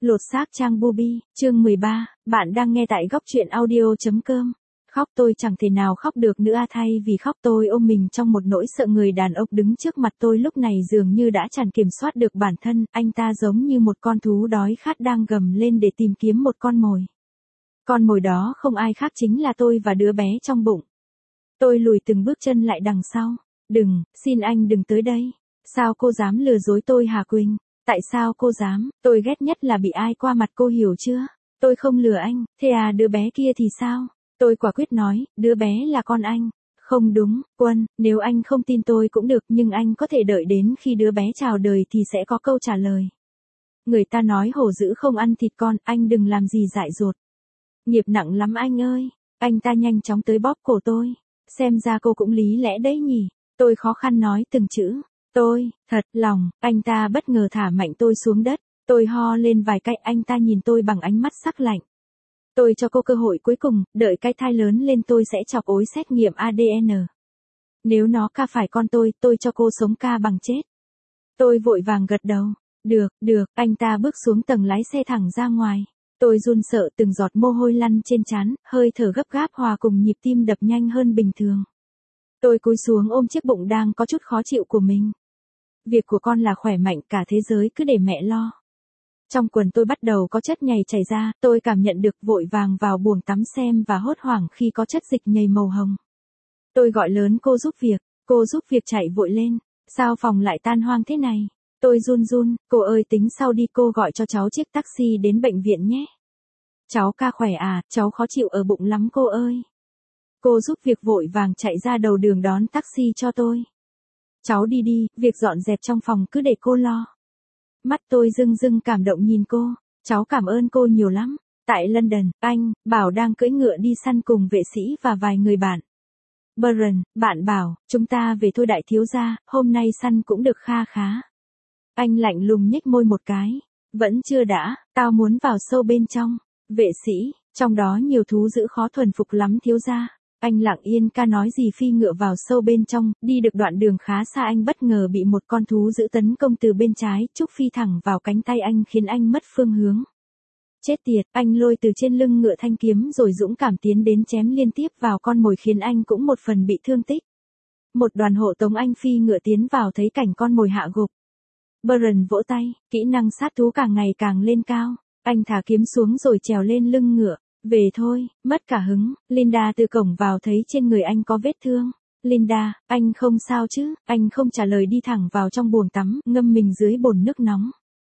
Lột xác Trang Bubi, chương 13, bạn đang nghe tại góc truyện audio.com. Khóc tôi chẳng thể nào khóc được nữa thay vì khóc tôi ôm mình trong một nỗi sợ người đàn ông đứng trước mặt tôi lúc này dường như đã chẳng kiểm soát được bản thân, anh ta giống như một con thú đói khát đang gầm lên để tìm kiếm một con mồi. Con mồi đó không ai khác chính là tôi và đứa bé trong bụng. Tôi lùi từng bước chân lại đằng sau. Đừng, xin anh đừng tới đây. Sao cô dám lừa dối tôi hả Quỳnh? Tại sao cô dám? Tôi ghét nhất là bị ai qua mặt cô hiểu chưa? Tôi không lừa anh, thế à đứa bé kia thì sao? Tôi quả quyết nói, đứa bé là con anh. Không đúng, Quân, nếu anh không tin tôi cũng được nhưng anh có thể đợi đến khi đứa bé chào đời thì sẽ có câu trả lời. Người ta nói hổ dữ không ăn thịt con, anh đừng làm gì dại dột. Nghiệp nặng lắm anh ơi. Anh ta nhanh chóng tới bóp cổ tôi. Xem ra cô cũng lý lẽ đấy nhỉ. Tôi khó khăn nói từng chữ. Tôi, thật lòng, anh ta bất ngờ thả mạnh tôi xuống đất. Tôi ho lên vài cái, anh ta nhìn tôi bằng ánh mắt sắc lạnh. Tôi cho cô cơ hội cuối cùng, đợi cái thai lớn lên tôi sẽ chọc ối xét nghiệm ADN. Nếu nó ca phải con tôi cho cô sống ca bằng chết. Tôi vội vàng gật đầu. Được, anh ta bước xuống tầng lái xe thẳng ra ngoài. Tôi run sợ từng giọt mồ hôi lăn trên trán, hơi thở gấp gáp hòa cùng nhịp tim đập nhanh hơn bình thường. Tôi cúi xuống ôm chiếc bụng đang có chút khó chịu của mình. Việc của con là khỏe mạnh, cả thế giới cứ để mẹ lo. Trong quần tôi bắt đầu có chất nhầy chảy ra, tôi cảm nhận được vội vàng vào buồng tắm xem và hốt hoảng khi có chất dịch nhầy màu hồng. Tôi gọi lớn cô giúp việc chạy vội lên. Sao phòng lại tan hoang thế này? Tôi run, cô ơi tính sau đi cô gọi cho cháu chiếc taxi đến bệnh viện nhé. Cháu ca khỏe à, cháu khó chịu ở bụng lắm cô ơi. Cô giúp việc vội vàng chạy ra đầu đường đón taxi cho tôi. Cháu đi, việc dọn dẹp trong phòng cứ để cô lo. Mắt tôi rưng cảm động nhìn cô. Cháu cảm ơn cô nhiều lắm. Tại London, anh, Bảo đang cưỡi ngựa đi săn cùng vệ sĩ và vài người bạn. Byron, bạn Bảo, chúng ta về thôi đại thiếu gia, hôm nay săn cũng được kha khá. Anh lạnh lùng nhếch môi một cái. Vẫn chưa đã, tao muốn vào sâu bên trong. Vệ sĩ, trong đó nhiều thú dữ khó thuần phục lắm thiếu gia. Anh lặng yên ca nói gì phi ngựa vào sâu bên trong, đi được đoạn đường khá xa anh bất ngờ bị một con thú dữ tấn công từ bên trái, Trúc phi thẳng vào cánh tay anh khiến anh mất phương hướng. Chết tiệt, anh lôi từ trên lưng ngựa thanh kiếm rồi dũng cảm tiến đến chém liên tiếp vào con mồi khiến anh cũng một phần bị thương tích. Một đoàn hộ tống anh phi ngựa tiến vào thấy cảnh con mồi hạ gục. Byron vỗ tay, kỹ năng sát thú càng ngày càng lên cao. Anh thả kiếm xuống rồi trèo lên lưng ngựa. Về thôi, mất cả hứng. Linda từ cổng vào thấy trên người anh có vết thương. Linda, anh không sao chứ? Anh không trả lời đi thẳng vào trong buồng tắm, ngâm mình dưới bồn nước nóng.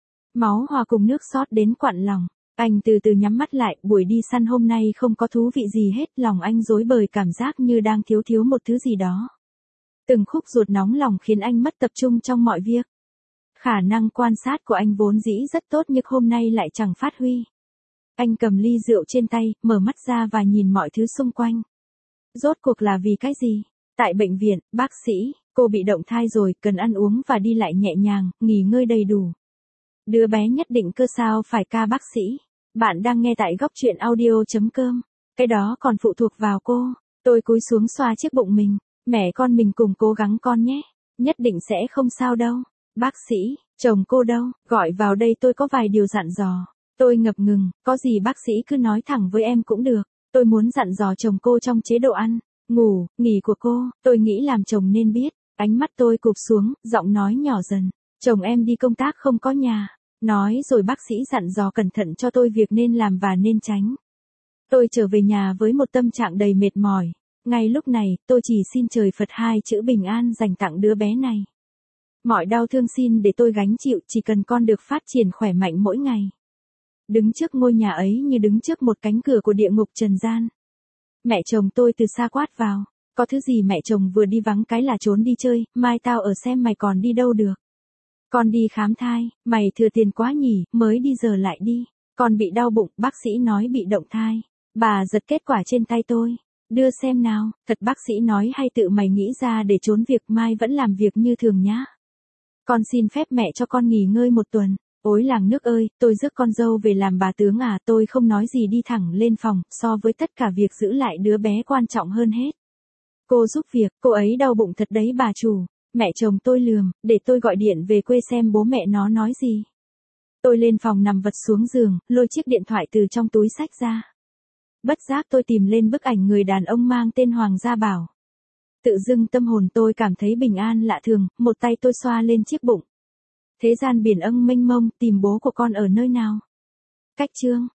Máu hòa cùng nước xót đến quặn lòng. Anh từ từ nhắm mắt lại, buổi đi săn hôm nay không có thú vị gì hết, lòng anh rối bời cảm giác như đang thiếu một thứ gì đó. Từng khúc ruột nóng lòng khiến anh mất tập trung trong mọi việc. Khả năng quan sát của anh vốn dĩ rất tốt nhưng hôm nay lại chẳng phát huy. Anh cầm ly rượu trên tay, mở mắt ra và nhìn mọi thứ xung quanh. Rốt cuộc là vì cái gì? Tại bệnh viện, bác sĩ, cô bị động thai rồi, cần ăn uống và đi lại nhẹ nhàng, nghỉ ngơi đầy đủ. Đứa bé nhất định cơ sao phải ca bác sĩ. Bạn đang nghe tại góc truyện audio.com. Cái đó còn phụ thuộc vào cô. Tôi cúi xuống xoa chiếc bụng mình. Mẹ con mình cùng cố gắng con nhé. Nhất định sẽ không sao đâu. Bác sĩ, chồng cô đâu? Gọi vào đây tôi có vài điều dặn dò. Tôi ngập ngừng, có gì bác sĩ cứ nói thẳng với em cũng được. Tôi muốn dặn dò chồng cô trong chế độ ăn, ngủ, nghỉ của cô, tôi nghĩ làm chồng nên biết. Ánh mắt tôi cụp xuống, giọng nói nhỏ dần. Chồng em đi công tác không có nhà. Nói rồi bác sĩ dặn dò cẩn thận cho tôi việc nên làm và nên tránh. Tôi trở về nhà với một tâm trạng đầy mệt mỏi. Ngay lúc này, tôi chỉ xin trời Phật hai chữ bình an dành tặng đứa bé này. Mọi đau thương xin để tôi gánh chịu, chỉ cần con được phát triển khỏe mạnh mỗi ngày. Đứng trước ngôi nhà ấy như đứng trước một cánh cửa của địa ngục trần gian. Mẹ chồng tôi từ xa quát vào. Có thứ gì mẹ chồng vừa đi vắng cái là trốn đi chơi, mai tao ở xem mày còn đi đâu được. Con đi khám thai, mày thừa tiền quá nhỉ, mới đi giờ lại đi. Con bị đau bụng, bác sĩ nói bị động thai. Bà giật kết quả trên tay tôi. Đưa xem nào, thật bác sĩ nói hay tự mày nghĩ ra để trốn việc, mai vẫn làm việc như thường nhá. Con xin phép mẹ cho con nghỉ ngơi một tuần. Ôi làng nước ơi, tôi rước con dâu về làm bà tướng à, tôi không nói gì đi thẳng lên phòng, so với tất cả việc giữ lại đứa bé quan trọng hơn hết. Cô giúp việc, cô ấy đau bụng thật đấy bà chủ. Mẹ chồng tôi lườm, để tôi gọi điện về quê xem bố mẹ nó nói gì. Tôi lên phòng nằm vật xuống giường, lôi chiếc điện thoại từ trong túi xách ra. Bất giác tôi tìm lên bức ảnh người đàn ông mang tên Hoàng Gia Bảo. Tự dưng tâm hồn tôi cảm thấy bình an lạ thường, một tay tôi xoa lên chiếc bụng. Thế gian biển âng mênh mông, tìm bố của con ở nơi nào? Cách chương